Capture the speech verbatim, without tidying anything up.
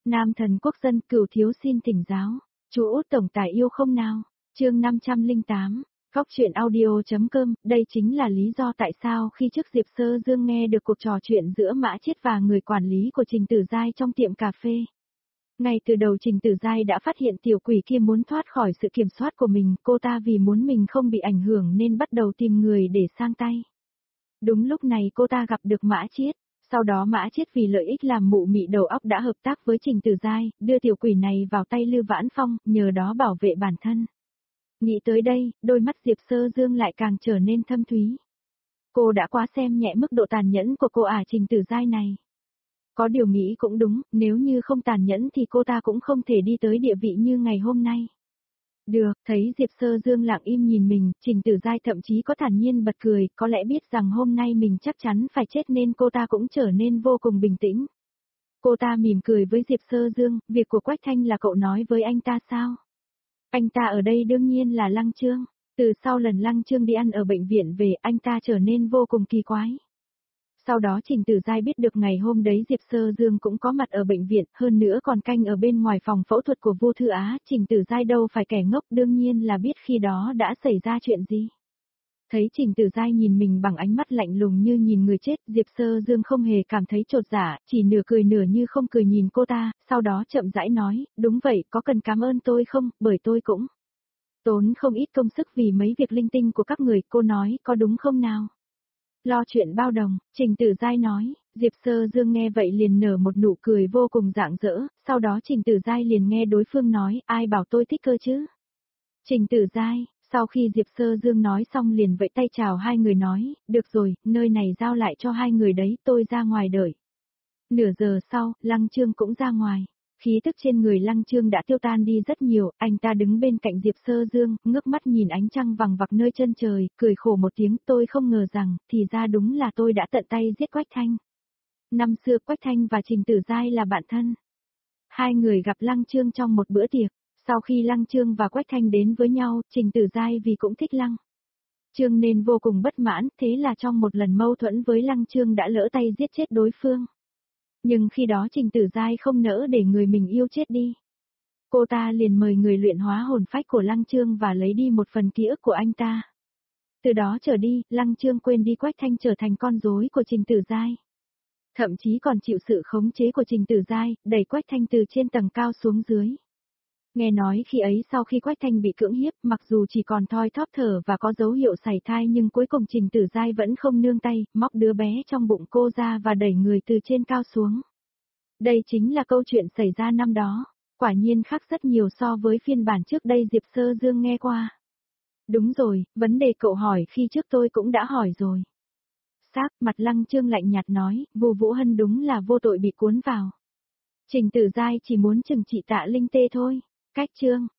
Nam thần quốc dân cửu thiếu xin thỉnh giáo. Chú Út tổng tài yêu không nào? Chương năm trăm lẻ tám. Góc truyện audio.com, đây chính là lý do tại sao khi trước Diệp Sơ Dương nghe được cuộc trò chuyện giữa Mã Chiết và người quản lý của Trình Tử Giai trong tiệm cà phê. Ngay từ đầu Trình Tử Giai đã phát hiện tiểu quỷ kia muốn thoát khỏi sự kiểm soát của mình, cô ta vì muốn mình không bị ảnh hưởng nên bắt đầu tìm người để sang tay. Đúng lúc này cô ta gặp được Mã Chiết, sau đó Mã Chiết vì lợi ích làm mụ mị đầu óc đã hợp tác với Trình Tử Giai, đưa tiểu quỷ này vào tay Lưu Vãn Phong, nhờ đó bảo vệ bản thân. Nghĩ tới đây, đôi mắt Diệp Sơ Dương lại càng trở nên thâm thúy. Cô đã quá xem nhẹ mức độ tàn nhẫn của cô ả Trình Tử Giai này. Có điều nghĩ cũng đúng, nếu như không tàn nhẫn thì cô ta cũng không thể đi tới địa vị như ngày hôm nay. Được, thấy Diệp Sơ Dương lặng im nhìn mình, Trình Tử Giai thậm chí có thản nhiên bật cười, có lẽ biết rằng hôm nay mình chắc chắn phải chết nên cô ta cũng trở nên vô cùng bình tĩnh. Cô ta mỉm cười với Diệp Sơ Dương, việc của Quách Thanh là cậu nói với anh ta sao? Anh ta ở đây đương nhiên là Lăng Trương. Từ sau lần Lăng Trương đi ăn ở bệnh viện về, anh ta trở nên vô cùng kỳ quái. Sau đó Trình Tử Giai biết được ngày hôm đấy Diệp Sơ Dương cũng có mặt ở bệnh viện, hơn nữa còn canh ở bên ngoài phòng phẫu thuật của Vu Thư Á, Trình Tử Giai đâu phải kẻ ngốc, đương nhiên là biết khi đó đã xảy ra chuyện gì. Thấy Trình Tử Giai nhìn mình bằng ánh mắt lạnh lùng như nhìn người chết, Diệp Sơ Dương không hề cảm thấy chột dạ, chỉ nửa cười nửa như không cười nhìn cô ta, sau đó chậm rãi nói, đúng vậy, có cần cảm ơn tôi không, bởi tôi cũng tốn không ít công sức vì mấy việc linh tinh của các người, cô nói, có đúng không nào? Lo chuyện bao đồng, Trình Tử Giai nói, Diệp Sơ Dương nghe vậy liền nở một nụ cười vô cùng rạng rỡ, sau đó Trình Tử Giai liền nghe đối phương nói, ai bảo tôi thích cơ chứ? Trình Tử Giai, sau khi Diệp Sơ Dương nói xong liền vẫy tay chào hai người nói, được rồi, nơi này giao lại cho hai người đấy, tôi ra ngoài đợi. Nửa giờ sau, Lăng Trương cũng ra ngoài. Khí tức trên người Lăng Trương đã tiêu tan đi rất nhiều, anh ta đứng bên cạnh Diệp Sơ Dương, ngước mắt nhìn ánh trăng vằng vặc nơi chân trời, cười khổ một tiếng, tôi không ngờ rằng, thì ra đúng là tôi đã tận tay giết Quách Thanh. Năm xưa Quách Thanh và Trình Tử Giai là bạn thân. Hai người gặp Lăng Trương trong một bữa tiệc, sau khi Lăng Trương và Quách Thanh đến với nhau, Trình Tử Giai vì cũng thích Lăng Trương nên vô cùng bất mãn, thế là trong một lần mâu thuẫn với Lăng Trương đã lỡ tay giết chết đối phương. Nhưng khi đó Trình Tử Giai không nỡ để người mình yêu chết đi. Cô ta liền mời người luyện hóa hồn phách của Lăng Trương và lấy đi một phần ký ức của anh ta. Từ đó trở đi, Lăng Trương quên đi Quách Thanh trở thành con rối của Trình Tử Giai. Thậm chí còn chịu sự khống chế của Trình Tử Giai, đẩy Quách Thanh từ trên tầng cao xuống dưới. Nghe nói khi ấy sau khi Quách Thanh bị cưỡng hiếp, mặc dù chỉ còn thoi thóp thở và có dấu hiệu sảy thai nhưng cuối cùng Trình Tử Giai vẫn không nương tay, móc đứa bé trong bụng cô ra và đẩy người từ trên cao xuống. Đây chính là câu chuyện xảy ra năm đó, quả nhiên khác rất nhiều so với phiên bản trước đây Diệp Sơ Dương nghe qua. Đúng rồi, vấn đề cậu hỏi khi trước tôi cũng đã hỏi rồi. Xác, mặt Lăng Trương lạnh nhạt nói, Vu Vũ Hân đúng là vô tội bị cuốn vào. Trình Tử Giai chỉ muốn trừng trị Tạ Linh Tê thôi. Cách chương